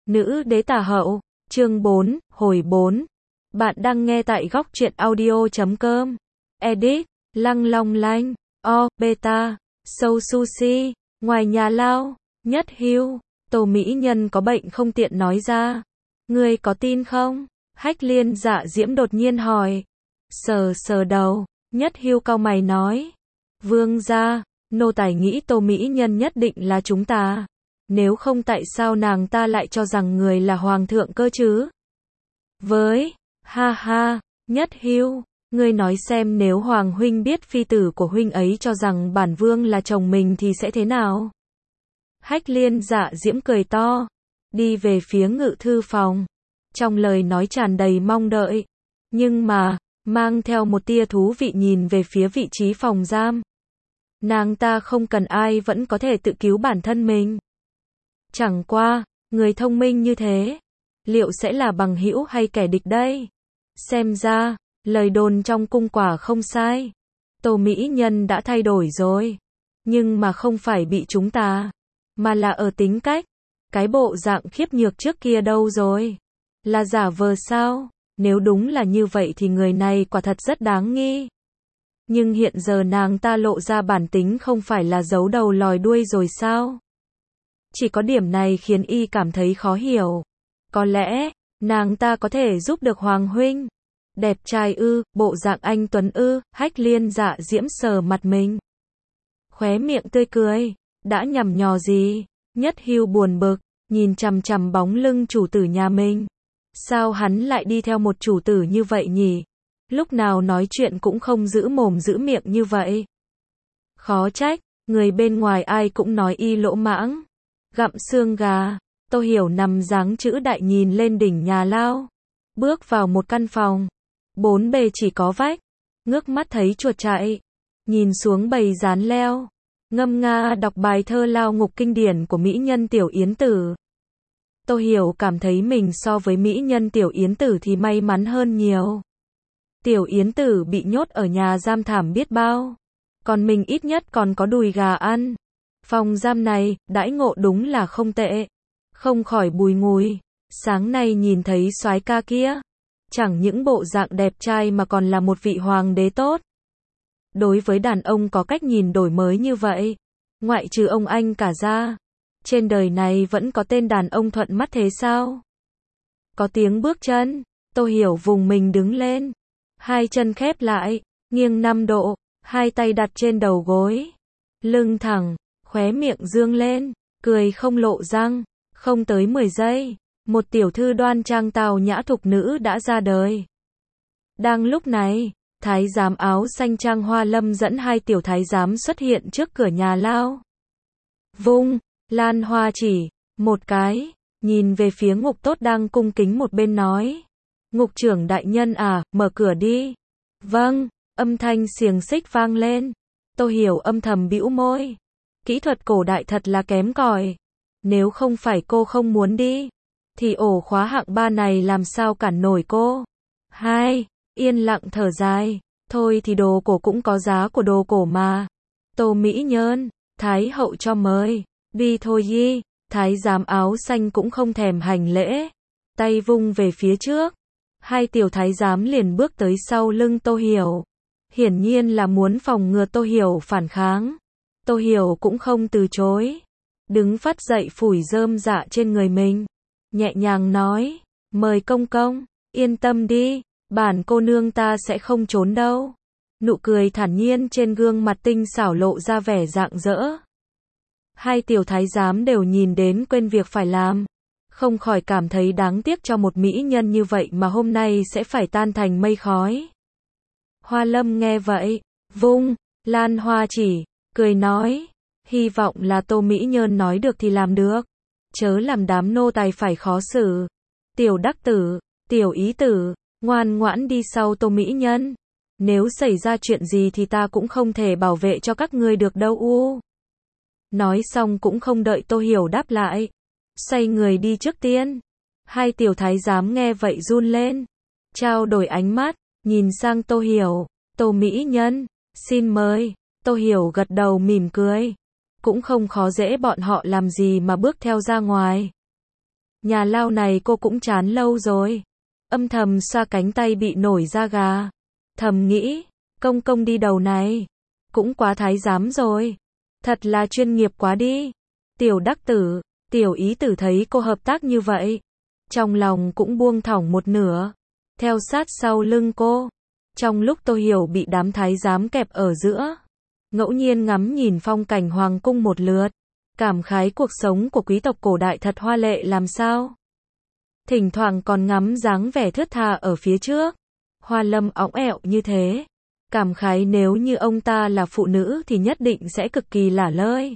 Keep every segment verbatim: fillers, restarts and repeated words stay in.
Nữ đế tả hậu, chương bốn, hồi bốn. Bạn đang nghe tại góc truyện audio chấm com. Edit, Lăng Long Lanh, O, Beta, Sâu Sushi, ngoài nhà lao, Nhất Hưu, Tô Mỹ Nhân có bệnh không tiện nói ra. Ngươi có tin không? Hách Liên Dạ Diễm đột nhiên hỏi. Sờ sờ đầu, Nhất Hưu cau mày nói. Vương gia, nô tài nghĩ Tô Mỹ Nhân nhất định là chúng ta. Nếu không tại sao nàng ta lại cho rằng người là hoàng thượng cơ chứ? Với, ha ha, Nhất Hưu, ngươi nói xem nếu hoàng huynh biết phi tử của huynh ấy cho rằng bản vương là chồng mình thì sẽ thế nào? Hách Liên Dạ Diễm cười to, đi về phía ngự thư phòng, trong lời nói tràn đầy mong đợi, nhưng mà, mang theo một tia thú vị nhìn về phía vị trí phòng giam. Nàng ta không cần ai vẫn có thể tự cứu bản thân mình. Chẳng qua, người thông minh như thế, liệu sẽ là bằng hữu hay kẻ địch đây? Xem ra, lời đồn trong cung quả không sai. Tô Mỹ Nhân đã thay đổi rồi. Nhưng mà không phải bị chúng ta, mà là ở tính cách. Cái bộ dạng khiếp nhược trước kia đâu rồi? Là giả vờ sao? Nếu đúng là như vậy thì người này quả thật rất đáng nghi. Nhưng hiện giờ nàng ta lộ ra bản tính không phải là giấu đầu lòi đuôi rồi sao? Chỉ có điểm này khiến y cảm thấy khó hiểu. Có lẽ, nàng ta có thể giúp được Hoàng huynh. Đẹp trai ư, bộ dạng anh tuấn ư, Hách Liên Dạ Diễm sờ mặt mình. Khóe miệng tươi cười, đã nhằm nhò gì? Nhất Hưu buồn bực, nhìn chằm chằm bóng lưng chủ tử nhà mình. Sao hắn lại đi theo một chủ tử như vậy nhỉ? Lúc nào nói chuyện cũng không giữ mồm giữ miệng như vậy. Khó trách, người bên ngoài ai cũng nói y lỗ mãng. Gặm xương gà, Tô Hiểu nằm dáng chữ đại nhìn lên đỉnh nhà lao. Bước vào một căn phòng. Bốn bề chỉ có vách. Ngước mắt thấy chuột chạy. Nhìn xuống bầy rán leo. Ngâm nga đọc bài thơ lao ngục kinh điển của mỹ nhân Tiểu Yến Tử. Tô Hiểu cảm thấy mình so với mỹ nhân Tiểu Yến Tử thì may mắn hơn nhiều. Tiểu Yến Tử bị nhốt ở nhà giam thảm biết bao. Còn mình ít nhất còn có đùi gà ăn. Phòng giam này, đãi ngộ đúng là không tệ. Không khỏi bùi ngùi. Sáng nay nhìn thấy soái ca kia. Chẳng những bộ dạng đẹp trai mà còn là một vị hoàng đế tốt. Đối với đàn ông có cách nhìn đổi mới như vậy. Ngoại trừ ông anh cả ra. Trên đời này vẫn có tên đàn ông thuận mắt thế sao? Có tiếng bước chân. Tô Hiểu vùng mình đứng lên. Hai chân khép lại. Nghiêng năm độ. Hai tay đặt trên đầu gối. Lưng thẳng. Khóe miệng dương lên, cười không lộ răng, không tới mười giây, một tiểu thư đoan trang tào nhã thục nữ đã ra đời. Đang lúc này, thái giám áo xanh Trang Hoa Lâm dẫn hai tiểu thái giám xuất hiện trước cửa nhà lao. Vung, lan hoa chỉ, một cái, nhìn về phía Ngục Tốt đang cung kính một bên nói. Ngục trưởng đại nhân à, mở cửa đi. Vâng, âm thanh xiềng xích vang lên. Tô Hiểu âm thầm bĩu môi. Kỹ thuật cổ đại thật là kém cỏi. Nếu không phải cô không muốn đi, thì ổ khóa hạng ba này làm sao cản nổi cô. Hai, yên lặng thở dài. Thôi thì đồ cổ cũng có giá của đồ cổ mà. Tô Mỹ Nhân, Thái hậu cho mời. Đi thôi đi. Thái giám áo xanh cũng không thèm hành lễ. Tay vung về phía trước. Hai tiểu thái giám liền bước tới sau lưng Tô Hiểu. Hiển nhiên là muốn phòng ngừa Tô Hiểu phản kháng. Tô Hiểu cũng không từ chối. Đứng phát dậy phủi rơm rạ trên người mình. Nhẹ nhàng nói. Mời công công. Yên tâm đi. Bản cô nương ta sẽ không trốn đâu. Nụ cười thản nhiên trên gương mặt tinh xảo lộ ra vẻ rạng rỡ. Hai tiểu thái giám đều nhìn đến quên việc phải làm. Không khỏi cảm thấy đáng tiếc cho một mỹ nhân như vậy mà hôm nay sẽ phải tan thành mây khói. Hoa Lâm nghe vậy. Vung, lan hoa chỉ. Cười nói, hy vọng là Tô Mỹ Nhân nói được thì làm được. Chớ làm đám nô tài phải khó xử. Tiểu đắc tử, tiểu ý tử, ngoan ngoãn đi sau Tô Mỹ Nhân. Nếu xảy ra chuyện gì thì ta cũng không thể bảo vệ cho các ngươi được đâu u. Nói xong cũng không đợi Tô Hiểu đáp lại. Xoay người đi trước tiên. Hai tiểu thái giám nghe vậy run lên. Trao đổi ánh mắt, nhìn sang Tô Hiểu. Tô Mỹ Nhân, xin mời. Tô Hiểu gật đầu mỉm cười. Cũng không khó dễ bọn họ làm gì mà bước theo ra ngoài. Nhà lao này cô cũng chán lâu rồi. Âm thầm xoa cánh tay bị nổi da gà. Thầm nghĩ, công công đi đầu này. Cũng quá thái giám rồi. Thật là chuyên nghiệp quá đi. Tiểu đắc tử, tiểu ý tử thấy cô hợp tác như vậy. Trong lòng cũng buông thõng một nửa. Theo sát sau lưng cô. Trong lúc Tô Hiểu bị đám thái giám kẹp ở giữa. Ngẫu nhiên ngắm nhìn phong cảnh hoàng cung một lượt. Cảm khái cuộc sống của quý tộc cổ đại thật hoa lệ làm sao. Thỉnh thoảng còn ngắm dáng vẻ thướt tha ở phía trước. Hoa Lâm óng ẹo như thế. Cảm khái nếu như ông ta là phụ nữ thì nhất định sẽ cực kỳ lả lơi.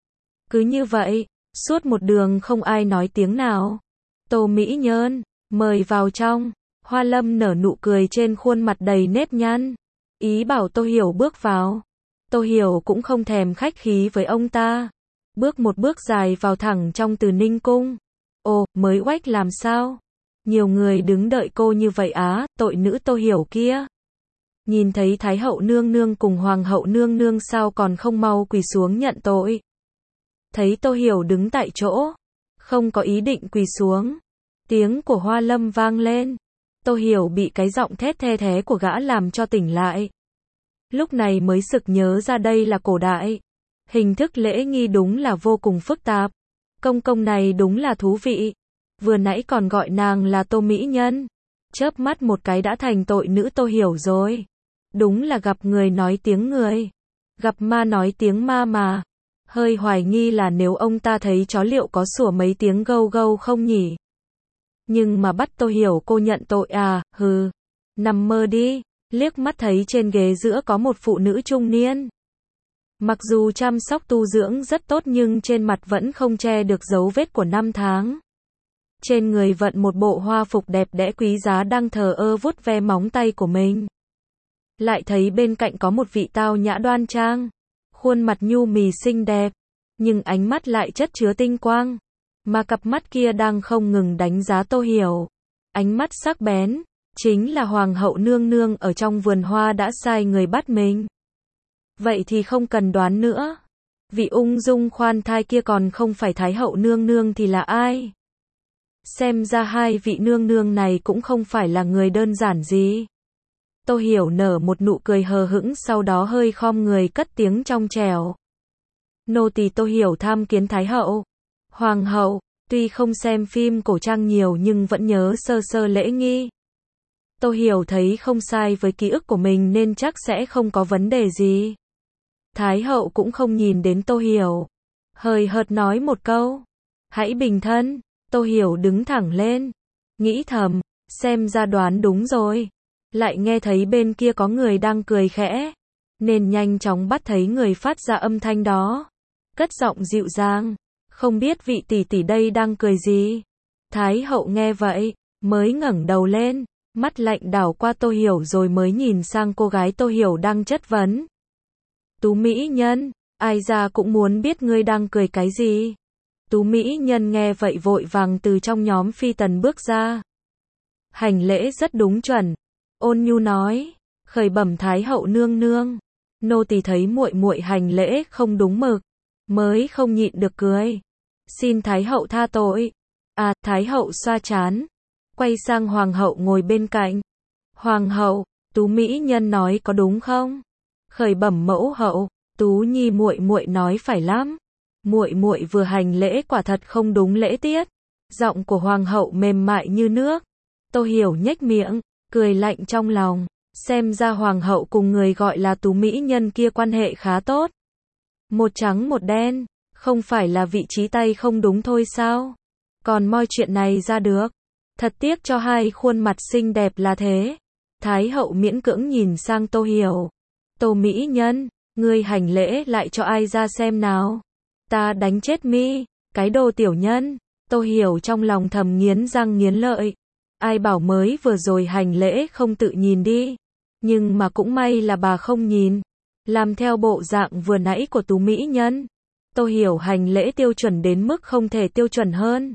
Cứ như vậy, suốt một đường không ai nói tiếng nào. Tô Mỹ Nhân, mời vào trong. Hoa Lâm nở nụ cười trên khuôn mặt đầy nếp nhăn. Ý bảo Tô Hiểu bước vào. Tô Hiểu cũng không thèm khách khí với ông ta. Bước một bước dài vào thẳng trong Từ Ninh cung. Ồ, mới oách làm sao? Nhiều người đứng đợi cô như vậy á, tội nữ Tô Hiểu kia. Nhìn thấy Thái hậu nương nương cùng Hoàng hậu nương nương sao còn không mau quỳ xuống nhận tội. Thấy Tô Hiểu đứng tại chỗ, không có ý định quỳ xuống. Tiếng của Hoa Lâm vang lên. Tô Hiểu bị cái giọng thét the thé của gã làm cho tỉnh lại. Lúc này mới sực nhớ ra đây là cổ đại. Hình thức lễ nghi đúng là vô cùng phức tạp. Công công này đúng là thú vị. Vừa nãy còn gọi nàng là Tô Mỹ Nhân. Chớp mắt một cái đã thành tội nữ Tô Hiểu rồi. Đúng là gặp người nói tiếng người. Gặp ma nói tiếng ma mà. Hơi hoài nghi là nếu ông ta thấy chó liệu có sủa mấy tiếng gâu gâu không nhỉ. Nhưng mà bắt Tô Hiểu cô nhận tội à, hừ. Nằm mơ đi. Liếc mắt thấy trên ghế giữa có một phụ nữ trung niên. Mặc dù chăm sóc tu dưỡng rất tốt nhưng trên mặt vẫn không che được dấu vết của năm tháng. Trên người vận một bộ hoa phục đẹp đẽ quý giá đang thờ ơ vuốt ve móng tay của mình. Lại thấy bên cạnh có một vị tao nhã đoan trang. Khuôn mặt nhu mì xinh đẹp. Nhưng ánh mắt lại chất chứa tinh quang. Mà cặp mắt kia đang không ngừng đánh giá Tô Hiểu. Ánh mắt sắc bén. Chính là Hoàng hậu nương nương ở trong vườn hoa đã sai người bắt mình. Vậy thì không cần đoán nữa. Vị ung dung khoan thai kia còn không phải Thái hậu nương nương thì là ai? Xem ra hai vị nương nương này cũng không phải là người đơn giản gì. Tô Hiểu nở một nụ cười hờ hững sau đó hơi khom người cất tiếng trong trẻo. Nô tỳ Tô Hiểu tham kiến Thái hậu. Hoàng hậu, tuy không xem phim cổ trang nhiều nhưng vẫn nhớ sơ sơ lễ nghi. Tô Hiểu thấy không sai với ký ức của mình nên chắc sẽ không có vấn đề gì. Thái hậu cũng không nhìn đến Tô Hiểu. Hời hợt nói một câu. Hãy bình thân. Tô Hiểu đứng thẳng lên. Nghĩ thầm, xem ra đoán đúng rồi. Lại nghe thấy bên kia có người đang cười khẽ. Nên nhanh chóng bắt thấy người phát ra âm thanh đó. Cất giọng dịu dàng. Không biết vị tỷ tỷ đây đang cười gì. Thái hậu nghe vậy, mới ngẩng đầu lên. Mắt lạnh đảo qua Tô Hiểu rồi mới nhìn sang cô gái Tô Hiểu đang chất vấn. Tú Mỹ Nhân, ai ra cũng muốn biết ngươi đang cười cái gì. Tú Mỹ Nhân nghe vậy vội vàng từ trong nhóm phi tần bước ra. Hành lễ rất đúng chuẩn. Ôn nhu nói, khởi bẩm Thái hậu nương nương. Nô tỳ thấy muội muội hành lễ không đúng mực. Mới không nhịn được cười. Xin Thái hậu tha tội. À, Thái hậu xoa trán. Quay sang Hoàng hậu ngồi bên cạnh. Hoàng hậu, Tú Mỹ Nhân nói có đúng không? Khởi bẩm mẫu hậu, Tú Nhi muội muội nói phải lắm. Muội muội vừa hành lễ quả thật không đúng lễ tiết. Giọng của Hoàng hậu mềm mại như nước. Tô Hiểu nhếch miệng, cười lạnh trong lòng. Xem ra Hoàng hậu cùng người gọi là Tú Mỹ Nhân kia quan hệ khá tốt. Một trắng một đen, không phải là vị trí tay không đúng thôi sao? Còn moi chuyện này ra được. Thật tiếc cho hai khuôn mặt xinh đẹp là thế. Thái hậu miễn cưỡng nhìn sang Tô Hiểu. Tô Mỹ Nhân, ngươi hành lễ lại cho ai ra xem nào. Ta đánh chết mi, cái đồ tiểu nhân. Tô Hiểu trong lòng thầm nghiến răng nghiến lợi. Ai bảo mới vừa rồi hành lễ không tự nhìn đi. Nhưng mà cũng may là bà không nhìn. Làm theo bộ dạng vừa nãy của Tú Mỹ Nhân. Tô Hiểu hành lễ tiêu chuẩn đến mức không thể tiêu chuẩn hơn.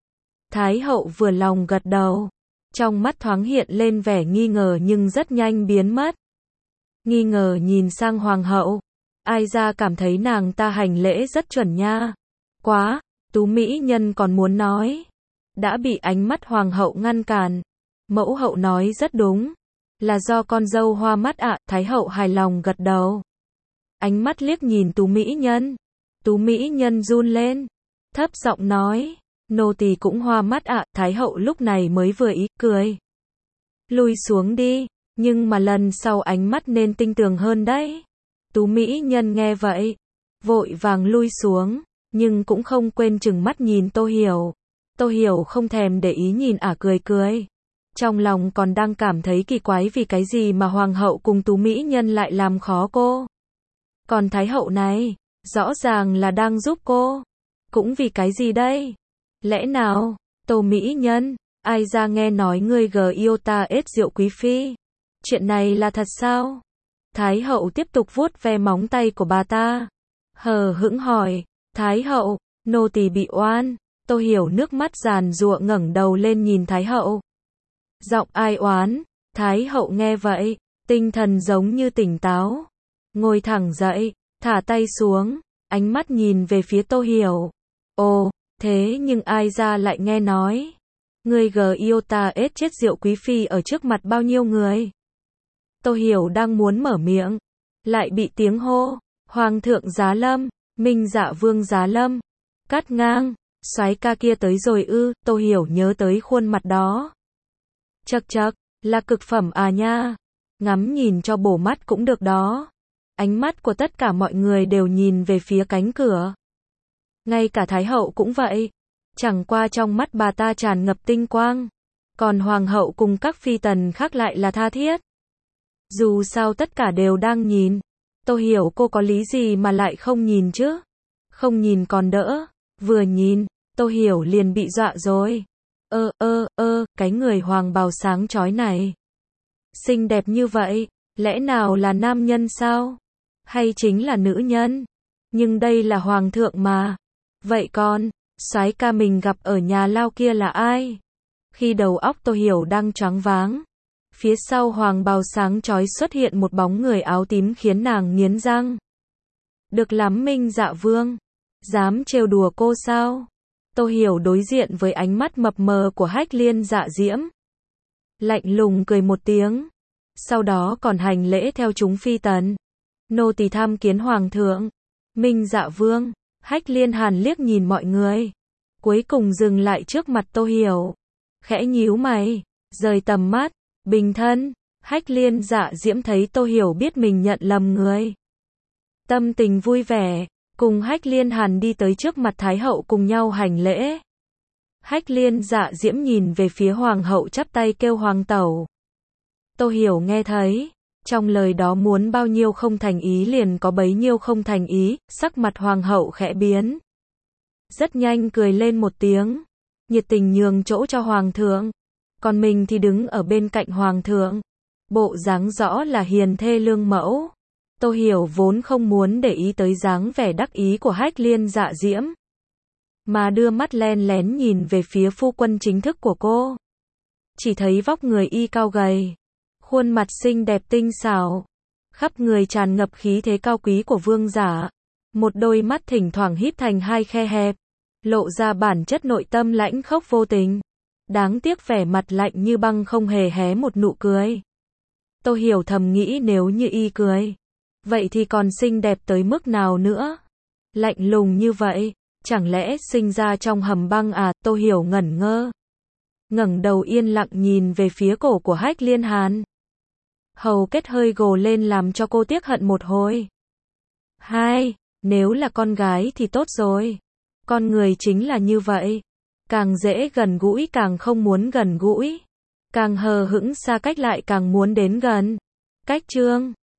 Thái hậu vừa lòng gật đầu. Trong mắt thoáng hiện lên vẻ nghi ngờ nhưng rất nhanh biến mất. Nghi ngờ nhìn sang Hoàng hậu. Ai ra cảm thấy nàng ta hành lễ rất chuẩn nha. Quá, Tú Mỹ Nhân còn muốn nói. đã bị ánh mắt hoàng hậu ngăn cản. Mẫu hậu nói rất đúng. Là do con dâu hoa mắt ạ, Thái hậu hài lòng gật đầu. Ánh mắt liếc nhìn Tú mỹ nhân. Tú mỹ nhân run lên. Thấp giọng nói, nô tỳ cũng hoa mắt ạ, Thái hậu lúc này mới vừa ý, cười. Lui xuống đi, nhưng mà lần sau ánh mắt nên tinh tường hơn đấy. Tú mỹ nhân nghe vậy, vội vàng lui xuống, nhưng cũng không quên chừng mắt nhìn Tô Hiểu. Tô Hiểu không thèm để ý nhìn ả cười cười. Trong lòng còn đang cảm thấy kỳ quái vì cái gì mà hoàng hậu cùng Tú mỹ nhân lại làm khó cô. Còn Thái hậu này, rõ ràng là đang giúp cô. Cũng vì cái gì đây? Lẽ nào, Tô mỹ nhân, ai ra nghe nói ngươi gờ yêu ta ết rượu quý phi. Chuyện này là thật sao? Thái hậu tiếp tục vuốt ve móng tay của bà ta. Hờ hững hỏi, Thái hậu, nô tỳ bị oan. Tô Hiểu nước mắt giàn giụa ngẩng đầu lên nhìn Thái hậu. Giọng ai oán? Thái hậu nghe vậy, tinh thần giống như tỉnh táo. Ngồi thẳng dậy, thả tay xuống, ánh mắt nhìn về phía Tô Hiểu. Ồ, thế nhưng ai ra lại nghe nói. Ngươi gờ yêu ta ết chết rượu quý phi ở trước mặt bao nhiêu người. Tô Hiểu đang muốn mở miệng, lại bị tiếng hô, Hoàng thượng Giá Lâm, Minh Dạ Vương Giá Lâm, cắt ngang, soái ca kia tới rồi ư, Tô Hiểu nhớ tới khuôn mặt đó. Chậc chậc, là cực phẩm à nha, ngắm nhìn cho bổ mắt cũng được đó. Ánh mắt của tất cả mọi người đều nhìn về phía cánh cửa. Ngay cả Thái hậu cũng vậy, chẳng qua trong mắt bà ta tràn ngập tinh quang, còn hoàng hậu cùng các phi tần khác lại là tha thiết. Dù sao tất cả đều đang nhìn, Tô Hiểu cô có lý gì mà lại không nhìn chứ? Không nhìn còn đỡ, vừa nhìn, Tô Hiểu liền bị dọa rồi. Ơ ơ ơ, cái người hoàng bào sáng chói này, xinh đẹp như vậy, lẽ nào là nam nhân sao? Hay chính là nữ nhân? Nhưng đây là hoàng thượng mà. Vậy con, soái ca mình gặp ở nhà lao kia là ai? Khi đầu óc Tô Hiểu đang choáng váng, phía sau hoàng bào sáng chói xuất hiện một bóng người áo tím khiến nàng nghiến răng. Được lắm Minh Dạ Vương, dám trêu đùa cô sao? Tô Hiểu đối diện với ánh mắt mập mờ của Hách Liên Dạ Diễm. Lạnh lùng cười một tiếng, sau đó còn hành lễ theo chúng phi tần. Nô tỳ tham kiến hoàng thượng. Minh Dạ Vương, Hách Liên Hàn liếc nhìn mọi người, cuối cùng dừng lại trước mặt Tô Hiểu. Khẽ nhíu mày, rời tầm mắt, bình thân. Hách Liên Dạ Diễm thấy Tô Hiểu biết mình nhận lầm người, tâm tình vui vẻ, cùng Hách Liên Hàn đi tới trước mặt Thái hậu cùng nhau hành lễ. Hách Liên Dạ Diễm nhìn về phía hoàng hậu chắp tay kêu hoàng tẩu. Tô Hiểu nghe thấy, trong lời đó muốn bao nhiêu không thành ý liền có bấy nhiêu không thành ý, sắc mặt hoàng hậu khẽ biến. Rất nhanh cười lên một tiếng, nhiệt tình nhường chỗ cho hoàng thượng, còn mình thì đứng ở bên cạnh hoàng thượng. Bộ dáng rõ là hiền thê lương mẫu. Tô Hiểu vốn không muốn để ý tới dáng vẻ đắc ý của Hách Liên Dạ Diễm, mà đưa mắt len lén nhìn về phía phu quân chính thức của cô. Chỉ thấy vóc người y cao gầy, khuôn mặt xinh đẹp tinh xảo, khắp người tràn ngập khí thế cao quý của vương giả. Một đôi mắt thỉnh thoảng híp thành hai khe hẹp, lộ ra bản chất nội tâm lãnh khốc vô tình. Đáng tiếc vẻ mặt lạnh như băng không hề hé một nụ cười. Tô Hiểu thầm nghĩ nếu như y cười, vậy thì còn xinh đẹp tới mức nào nữa? Lạnh lùng như vậy, chẳng lẽ sinh ra trong hầm băng à? Tô Hiểu ngẩn ngơ, ngẩng đầu yên lặng nhìn về phía cổ của Hách Liên Hàn. Hầu kết hơi gồ lên làm cho cô tiếc hận một hồi. Hai, nếu là con gái thì tốt rồi. Con người chính là như vậy, càng dễ gần gũi càng không muốn gần gũi, càng hờ hững xa cách lại càng muốn đến gần. Cách chương